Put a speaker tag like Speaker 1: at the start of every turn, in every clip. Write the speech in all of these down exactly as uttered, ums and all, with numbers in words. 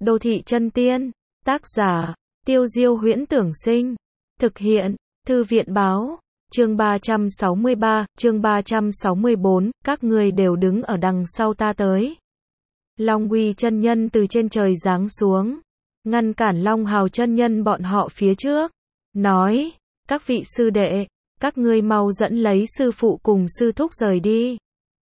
Speaker 1: Đô thị chân tiên. Tác giả, Tiêu Diêu Huyễn Tưởng Sinh. Thực hiện, Thư viện Báo. Chương ba trăm sáu mươi ba, chương ba trăm sáu mươi bốn, các ngươi đều đứng ở đằng sau ta tới. Long Uy chân nhân từ trên trời giáng xuống, ngăn cản Long Hào chân nhân bọn họ phía trước, nói, các vị sư đệ, các ngươi mau dẫn lấy sư phụ cùng sư thúc rời đi.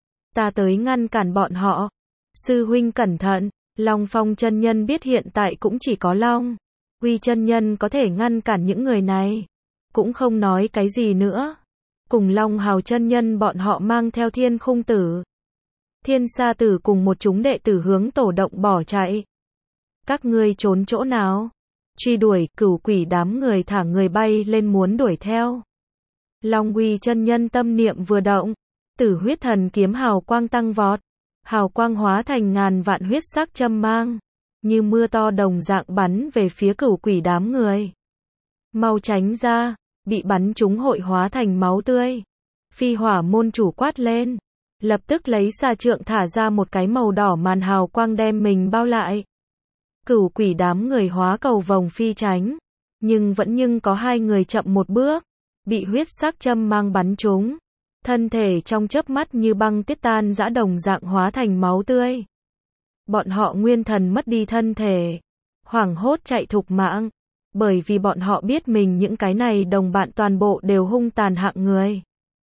Speaker 1: Ta tới ngăn cản bọn họ. Sư huynh cẩn thận. Long Phong chân nhân biết hiện tại cũng chỉ có Long Uy chân nhân có thể ngăn cản những người này, cũng không nói cái gì nữa. Cùng Long Hào chân nhân bọn họ mang theo Thiên Khung Tử, Thiên Sa Tử cùng một chúng đệ tử hướng tổ động bỏ chạy. Các ngươi trốn chỗ nào? Truy đuổi. Cửu quỷ đám người thả người bay lên muốn đuổi theo. Long Uy chân nhân tâm niệm vừa động, Tử huyết thần kiếm hào quang tăng vọt, hào quang hóa thành ngàn vạn huyết sắc châm mang, như mưa to đồng dạng bắn về phía cửu quỷ đám người. Mau tránh ra, bị bắn trúng hội hóa thành máu tươi. Phi Hỏa môn chủ quát lên, lập tức lấy xà trượng thả ra một cái màu đỏ màn hào quang đem mình bao lại. Cửu quỷ đám người hóa cầu vồng phi tránh, nhưng vẫn nhưng có hai người chậm một bước, bị huyết sắc châm mang bắn trúng. Thân thể trong chớp mắt như băng tiết tan rã đồng dạng hóa thành máu tươi. Bọn họ nguyên thần mất đi thân thể, hoảng hốt chạy thục mạng, bởi vì bọn họ biết mình những cái này đồng bạn toàn bộ đều hung tàn hạng người.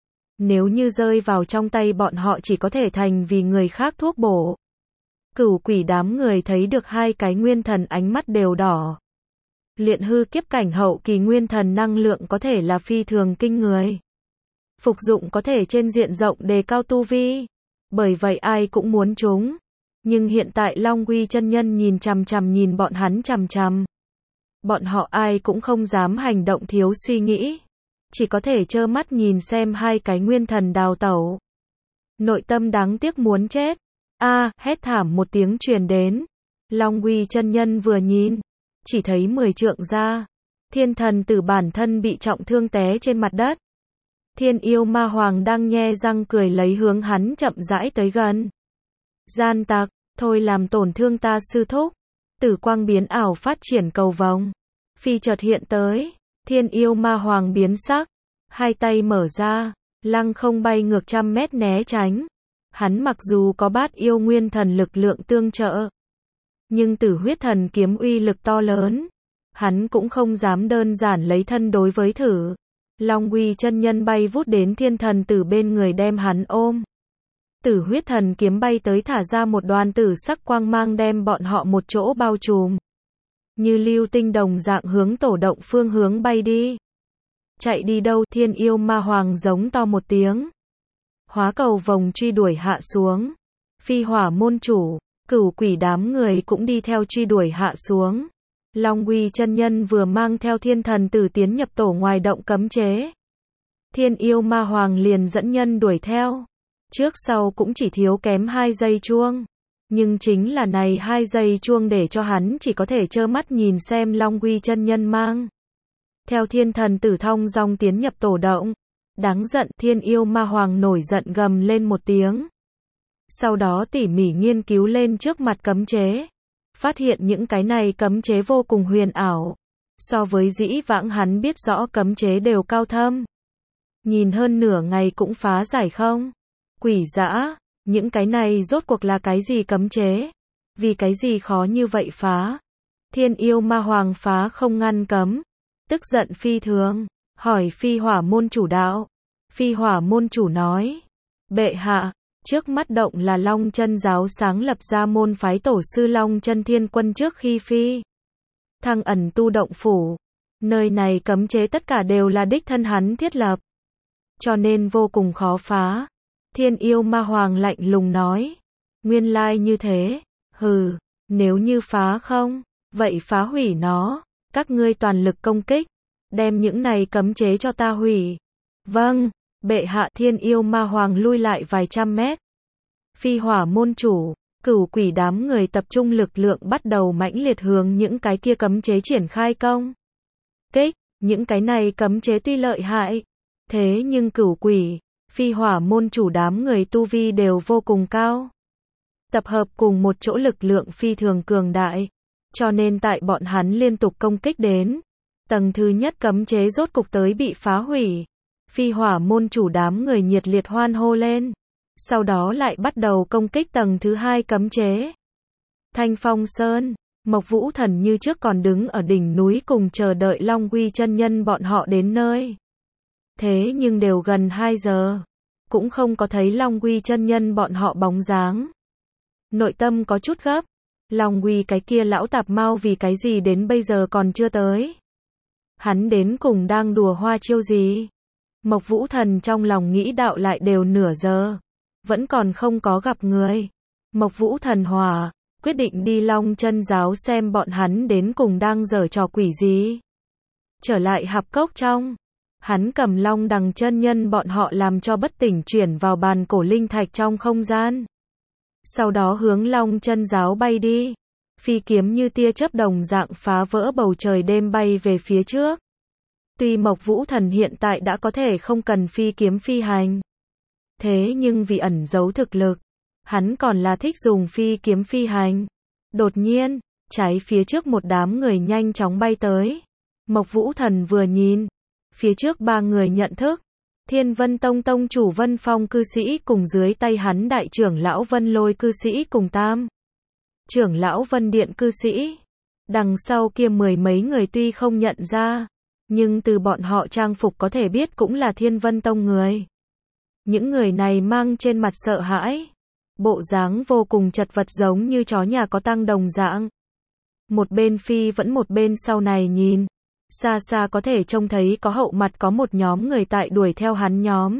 Speaker 1: Nếu như rơi vào trong tay bọn họ chỉ có thể thành vì người khác thuốc bổ. Cửu quỷ đám người thấy được hai cái nguyên thần ánh mắt đều đỏ. Luyện hư kiếp cảnh hậu kỳ nguyên thần năng lượng có thể là phi thường kinh người. Phục dụng có thể trên diện rộng đề cao tu vi, bởi vậy ai cũng muốn chúng. Nhưng hiện tại Long Uy chân nhân nhìn chằm chằm nhìn bọn hắn chằm chằm. Bọn họ ai cũng không dám hành động thiếu suy nghĩ, chỉ có thể trơ mắt nhìn xem hai cái nguyên thần đào tẩu. Nội tâm đáng tiếc muốn chết. A, hét thảm một tiếng truyền đến. Long Uy chân nhân vừa nhìn, chỉ thấy mười trượng ra, Thiên Thần Tử bản thân bị trọng thương té trên mặt đất. Thiên Yêu Ma Hoàng đang nhe răng cười lấy hướng hắn chậm rãi tới gần. Gian tặc, thôi làm tổn thương ta sư thúc. Tử quang biến ảo phát triển cầu vồng, phi chợt hiện tới. Thiên Yêu Ma Hoàng biến sắc, hai tay mở ra, lăng không bay ngược trăm mét né tránh. Hắn mặc dù có bát yêu nguyên thần lực lượng tương trợ, nhưng Tử huyết thần kiếm uy lực to lớn, hắn cũng không dám đơn giản lấy thân đối với thử. Long Uy chân nhân bay vút đến Thiên Thần Tử bên người đem hắn ôm. Tử huyết thần kiếm bay tới thả ra một đoàn tử sắc quang mang đem bọn họ một chỗ bao trùm. Như lưu tinh đồng dạng hướng tổ động phương hướng bay đi. Chạy đi đâu? Thiên Yêu Ma Hoàng giống to một tiếng. Hóa cầu vồng truy đuổi hạ xuống. Phi Hỏa môn chủ, cửu quỷ đám người cũng đi theo truy đuổi hạ xuống. Long Uy chân nhân vừa mang theo Thiên Thần Tử tiến nhập tổ ngoài động cấm chế. Thiên Yêu Ma Hoàng liền dẫn nhân đuổi theo. Trước sau cũng chỉ thiếu kém hai giây chuông. Nhưng chính là này hai giây chuông để cho hắn chỉ có thể trơ mắt nhìn xem Long Uy chân nhân mang theo Thiên Thần Tử thong dong tiến nhập tổ động. Đáng giận. Thiên Yêu Ma Hoàng nổi giận gầm lên một tiếng. Sau đó tỉ mỉ nghiên cứu lên trước mặt cấm chế. Phát hiện những cái này cấm chế vô cùng huyền ảo. So với dĩ vãng hắn biết rõ cấm chế đều cao thâm. Nhìn hơn nửa ngày cũng phá giải không. Quỷ dã, những cái này rốt cuộc là cái gì cấm chế? Vì cái gì khó như vậy phá? Thiên Yêu Ma Hoàng phá không ngăn cấm. Tức giận phi thường, hỏi Phi Hỏa môn chủ đạo. Phi Hỏa môn chủ nói, bệ hạ, trước mắt động là Long Chân giáo sáng lập ra môn phái tổ sư Long Chân Thiên Quân trước khi phi thăng ẩn tu động phủ. Nơi này cấm chế tất cả đều là đích thân hắn thiết lập, cho nên vô cùng khó phá. Thiên Yêu Ma Hoàng lạnh lùng nói, nguyên lai như thế, hừ, nếu như phá không, vậy phá hủy nó, các ngươi toàn lực công kích, đem những này cấm chế cho ta hủy. Vâng, bệ hạ. Thiên Yêu Ma Hoàng lui lại vài trăm mét. Phi Hỏa môn chủ, cửu quỷ đám người tập trung lực lượng bắt đầu mãnh liệt hướng những cái kia cấm chế triển khai công kích. Những cái này cấm chế tuy lợi hại, thế nhưng cửu quỷ, Phi Hỏa môn chủ đám người tu vi đều vô cùng cao. Tập hợp cùng một chỗ lực lượng phi thường cường đại. Cho nên tại bọn hắn liên tục công kích đến, tầng thứ nhất cấm chế rốt cục tới bị phá hủy. Phi hỏa môn chủ đám người nhiệt liệt hoan hô lên. Sau đó lại bắt đầu công kích tầng thứ hai cấm chế. Thanh Phong Sơn, Mộc Vũ Thần như trước còn đứng ở đỉnh núi cùng chờ đợi Long Quy chân nhân bọn họ đến nơi. Thế nhưng đều gần hai giờ, cũng không có thấy Long Quy chân nhân bọn họ bóng dáng. Nội tâm có chút gấp, Long Quy cái kia lão tạp mau vì cái gì đến bây giờ còn chưa tới. Hắn đến cùng đang đùa hoa chiêu gì? Mộc Vũ Thần trong lòng nghĩ đạo lại đều nửa giờ, vẫn còn không có gặp người. Mộc Vũ Thần hòa, quyết định đi Long Chân giáo xem bọn hắn đến cùng đang giở trò quỷ gì. Trở lại hạp cốc trong, hắn cầm Long Đằng chân nhân bọn họ làm cho bất tỉnh chuyển vào bàn cổ linh thạch trong không gian. Sau đó hướng Long Chân giáo bay đi, phi kiếm như tia chớp đồng dạng phá vỡ bầu trời đêm bay về phía trước. Tuy Mộc Vũ Thần hiện tại đã có thể không cần phi kiếm phi hành, thế nhưng vì ẩn giấu thực lực, hắn còn là thích dùng phi kiếm phi hành. Đột nhiên, trái phía trước một đám người nhanh chóng bay tới. Mộc Vũ Thần vừa nhìn, phía trước ba người nhận thức, Thiên Vân Tông tông chủ Vân Phong cư sĩ cùng dưới tay hắn đại trưởng lão Vân Lôi cư sĩ cùng tam trưởng lão Vân Điện cư sĩ. Đằng sau kia mười mấy người tuy không nhận ra, nhưng từ bọn họ trang phục có thể biết cũng là Thiên Vân Tông người. Những người này mang trên mặt sợ hãi, bộ dáng vô cùng chật vật giống như chó nhà có tang đồng dạng. Một bên phi vẫn một bên sau này nhìn, xa xa có thể trông thấy có hậu mặt có một nhóm người tại đuổi theo hắn nhóm.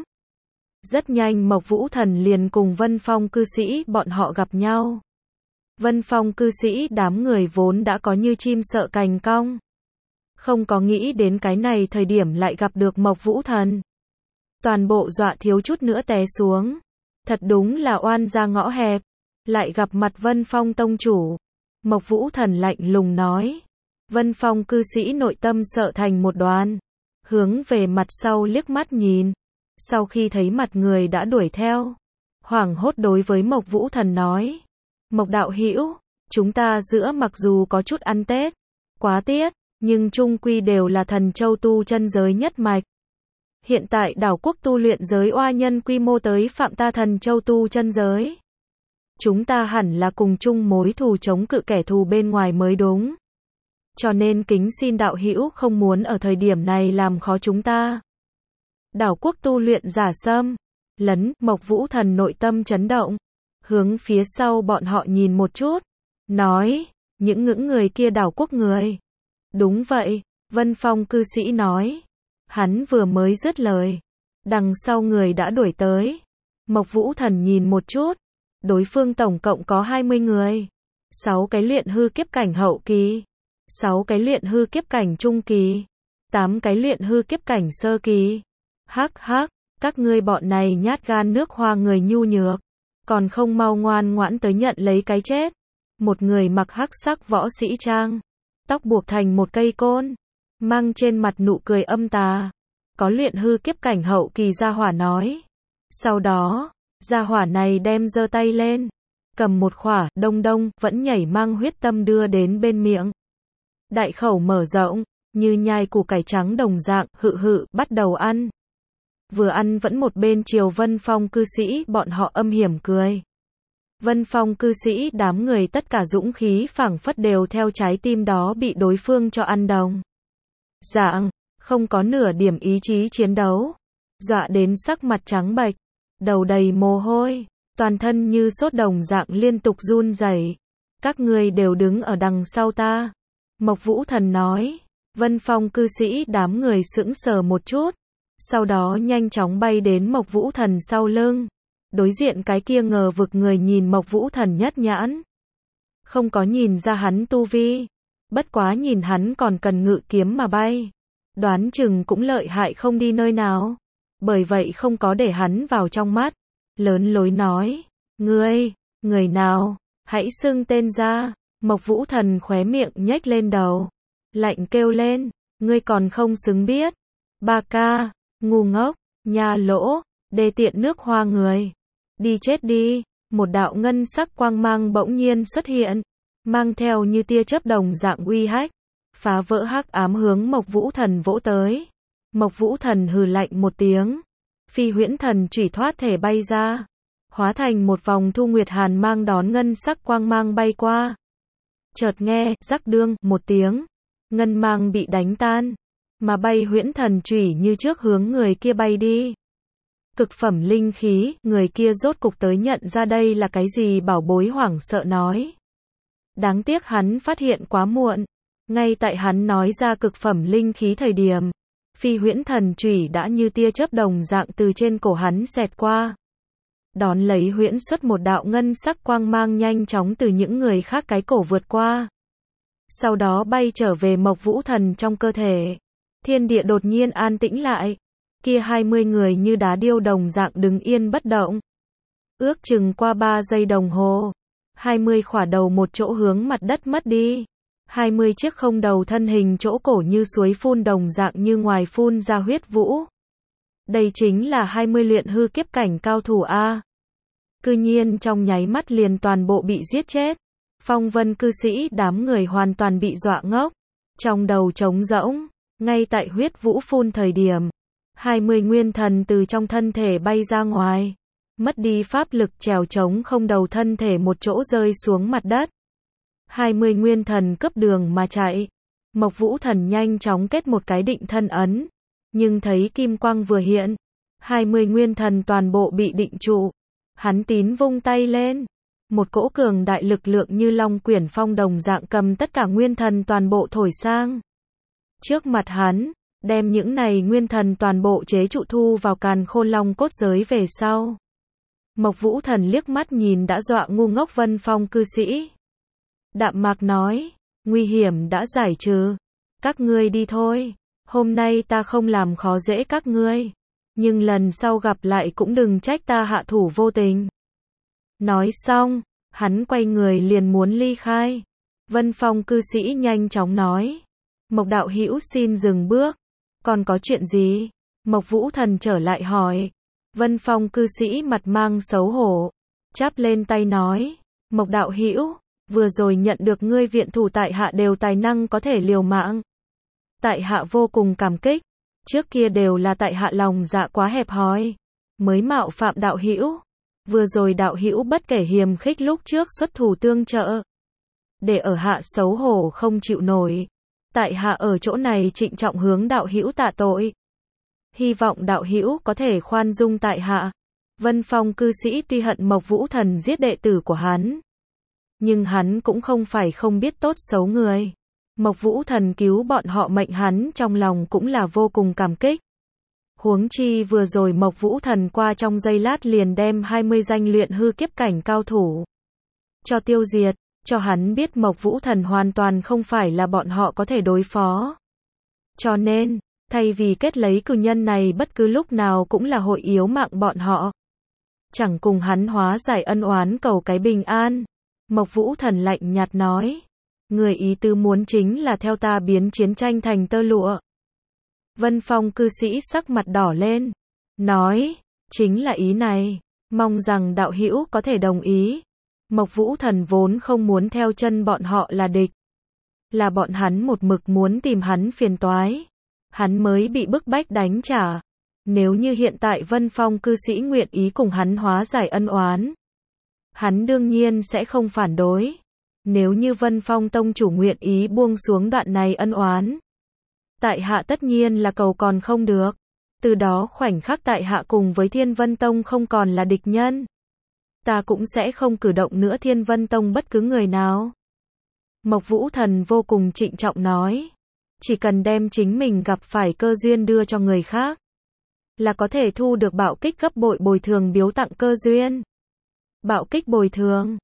Speaker 1: Rất nhanh Mộc Vũ Thần liền cùng Vân Phong cư sĩ bọn họ gặp nhau. Vân Phong cư sĩ đám người vốn đã có như chim sợ cành cong, không có nghĩ đến cái này thời điểm lại gặp được Mộc Vũ Thần. Toàn bộ dọa thiếu chút nữa té xuống. Thật đúng là oan ra ngõ hẹp. Lại gặp mặt Vân Phong tông chủ. Mộc Vũ Thần lạnh lùng nói. Vân Phong cư sĩ nội tâm sợ thành một đoàn, hướng về mặt sau liếc mắt nhìn. Sau khi thấy mặt người đã đuổi theo, hoảng hốt đối với Mộc Vũ Thần nói. Mộc đạo hữu, chúng ta giữa mặc dù có chút ăn Tết, quá tiết, nhưng chung quy đều là thần châu tu chân giới nhất mạch. Hiện tại đảo quốc tu luyện giới oa nhân quy mô tới phạm ta thần châu tu chân giới. Chúng ta hẳn là cùng chung mối thù chống cự kẻ thù bên ngoài mới đúng. Cho nên kính xin đạo hữu không muốn ở thời điểm này làm khó chúng ta. Đảo quốc tu luyện giả xâm lấn. Mộc Vũ Thần nội tâm chấn động, hướng phía sau bọn họ nhìn một chút, nói, những ngưỡng người kia đảo quốc người. Đúng vậy, Vân Phong cư sĩ nói. Hắn vừa mới dứt lời, đằng sau người đã đuổi tới. Mộc Vũ Thần nhìn một chút, đối phương tổng cộng có hai mươi người, sáu cái luyện hư kiếp cảnh hậu kỳ, sáu cái luyện hư kiếp cảnh trung kỳ, tám cái luyện hư kiếp cảnh sơ kỳ. Hắc hắc, các ngươi bọn này nhát gan nước hoa người nhu nhược, còn không mau ngoan ngoãn tới nhận lấy cái chết. Một người mặc hắc sắc võ sĩ trang, tóc buộc thành một cây côn, mang trên mặt nụ cười âm tà, có luyện hư kiếp cảnh hậu kỳ gia hỏa nói. Sau đó, gia hỏa này đem giơ tay lên, cầm một khỏa đông đông vẫn nhảy mang huyết tâm đưa đến bên miệng. Đại khẩu mở rộng, như nhai củ cải trắng đồng dạng, hự hự, bắt đầu ăn. Vừa ăn vẫn một bên chiều Vân Phong cư sĩ bọn họ âm hiểm cười. Vân Phong cư sĩ đám người tất cả dũng khí phảng phất đều theo trái tim đó bị đối phương cho ăn đồng dạng, không có nửa điểm ý chí chiến đấu, dọa đến sắc mặt trắng bệch, đầu đầy mồ hôi, toàn thân như sốt đồng dạng liên tục run rẩy. Các ngươi đều đứng ở đằng sau ta. Mộc Vũ Thần nói. Vân Phong cư sĩ đám người sững sờ một chút, sau đó nhanh chóng bay đến Mộc Vũ Thần sau lưng. Đối diện cái kia ngờ vực người nhìn Mộc Vũ Thần nhất nhãn, không có nhìn ra hắn tu vi, bất quá nhìn hắn còn cần ngự kiếm mà bay, đoán chừng cũng lợi hại không đi nơi nào, bởi vậy không có để hắn vào trong mắt, lớn lối nói, ngươi, người nào, hãy xưng tên ra. Mộc Vũ Thần khóe miệng nhếch lên đầu, lạnh kêu lên, ngươi còn không xứng biết. Ba ca, ngu ngốc, nha lỗ, đê tiện nước hoa người. Đi chết đi. Một đạo ngân sắc quang mang bỗng nhiên xuất hiện, mang theo như tia chớp đồng dạng uy hách, phá vỡ hắc ám hướng Mộc Vũ Thần vỗ tới. Mộc Vũ Thần hừ lạnh một tiếng, Phi Huyễn Thần chủy thoát thể bay ra, hóa thành một vòng thu nguyệt hàn mang đón ngân sắc quang mang bay qua. Chợt nghe rắc đương một tiếng, ngân mang bị đánh tan, mà bay Huyễn Thần chủy như trước hướng người kia bay đi. Cực phẩm linh khí, người kia rốt cục tới nhận ra đây là cái gì bảo bối, hoảng sợ nói. Đáng tiếc hắn phát hiện quá muộn, ngay tại hắn nói ra cực phẩm linh khí thời điểm, Phi Huyễn Thần chủy đã như tia chớp đồng dạng từ trên cổ hắn xẹt qua. Đón lấy huyễn xuất một đạo ngân sắc quang mang nhanh chóng từ những người khác cái cổ vượt qua. Sau đó bay trở về Mộc Vũ Thần trong cơ thể. Thiên địa đột nhiên an tĩnh lại. Kia hai mươi người như đá điêu đồng dạng đứng yên bất động. Ước chừng qua ba giây đồng hồ, hai mươi khỏa đầu một chỗ hướng mặt đất mất đi. hai mươi chiếc không đầu thân hình chỗ cổ như suối phun đồng dạng như ngoài phun ra huyết vũ. Đây chính là hai mươi luyện hư kiếp cảnh cao thủ A. Cư nhiên trong nháy mắt liền toàn bộ bị giết chết. Phong vân cư sĩ đám người hoàn toàn bị dọa ngốc. Trong đầu trống rỗng, ngay tại huyết vũ phun thời điểm, hai mươi nguyên thần từ trong thân thể bay ra ngoài. Mất đi pháp lực trèo trống không đầu thân thể một chỗ rơi xuống mặt đất. hai mươi nguyên thần cấp đường mà chạy. Mộc Vũ Thần nhanh chóng kết một cái định thân ấn. Nhưng thấy kim quang vừa hiện, hai mươi nguyên thần toàn bộ bị định trụ. Hắn tín vung tay lên, một cỗ cường đại lực lượng như long quyển phong đồng dạng cầm tất cả nguyên thần toàn bộ thổi sang trước mặt hắn, đem những này nguyên thần toàn bộ chế trụ thu vào càn khôn long cốt giới về sau. Mộc Vũ Thần liếc mắt nhìn đã dọa ngu ngốc Vân Phong cư sĩ. Đạm mạc nói, nguy hiểm đã giải trừ, các ngươi đi thôi. Hôm nay ta không làm khó dễ các ngươi, nhưng lần sau gặp lại cũng đừng trách ta hạ thủ vô tình. Nói xong, hắn quay người liền muốn ly khai. Vân Phong cư sĩ nhanh chóng nói, Mộc đạo hữu xin dừng bước. Còn có chuyện gì? Mộc Vũ Thần trở lại hỏi. Vân Phong cư sĩ mặt mang xấu hổ, chắp lên tay nói, Mộc đạo hữu, vừa rồi nhận được ngươi viện thủ tại hạ đều tài năng có thể liều mạng. Tại hạ vô cùng cảm kích, trước kia đều là tại hạ lòng dạ quá hẹp hòi, mới mạo phạm đạo hữu. Vừa rồi đạo hữu bất kể hiềm khích lúc trước xuất thủ tương trợ, để ở hạ xấu hổ không chịu nổi. Tại hạ ở chỗ này trịnh trọng hướng đạo hữu tạ tội. Hy vọng đạo hữu có thể khoan dung tại hạ. Vân Phong cư sĩ tuy hận Mộc Vũ Thần giết đệ tử của hắn, nhưng hắn cũng không phải không biết tốt xấu người. Mộc Vũ Thần cứu bọn họ mệnh hắn trong lòng cũng là vô cùng cảm kích. Huống chi vừa rồi Mộc Vũ Thần qua trong giây lát liền đem hai mươi danh luyện hư kiếp cảnh cao thủ cho tiêu diệt, cho hắn biết Mộc Vũ Thần hoàn toàn không phải là bọn họ có thể đối phó. Cho nên, thay vì kết lấy cử nhân này bất cứ lúc nào cũng là hội yếu mạng bọn họ, chẳng cùng hắn hóa giải ân oán cầu cái bình an. Mộc Vũ Thần lạnh nhạt nói, người ý tứ muốn chính là theo ta biến chiến tranh thành tơ lụa. Vân Phong cư sĩ sắc mặt đỏ lên, nói, chính là ý này, mong rằng đạo hữu có thể đồng ý. Mộc Vũ Thần vốn không muốn theo chân bọn họ là địch, là bọn hắn một mực muốn tìm hắn phiền toái, hắn mới bị bức bách đánh trả. Nếu như hiện tại Vân Phong cư sĩ nguyện ý cùng hắn hóa giải ân oán, hắn đương nhiên sẽ không phản đối. Nếu như Vân Phong tông chủ nguyện ý buông xuống đoạn này ân oán, tại hạ tất nhiên là cầu còn không được. Từ đó khoảnh khắc tại hạ cùng với Thiên Vân Tông không còn là địch nhân, ta cũng sẽ không cử động nữa Thiên Vân Tông bất cứ người nào. Mộc Vũ Thần vô cùng trịnh trọng nói, chỉ cần đem chính mình gặp phải cơ duyên đưa cho người khác, là có thể thu được bạo kích gấp bội bồi thường biếu tặng cơ duyên. Bạo kích bồi thường,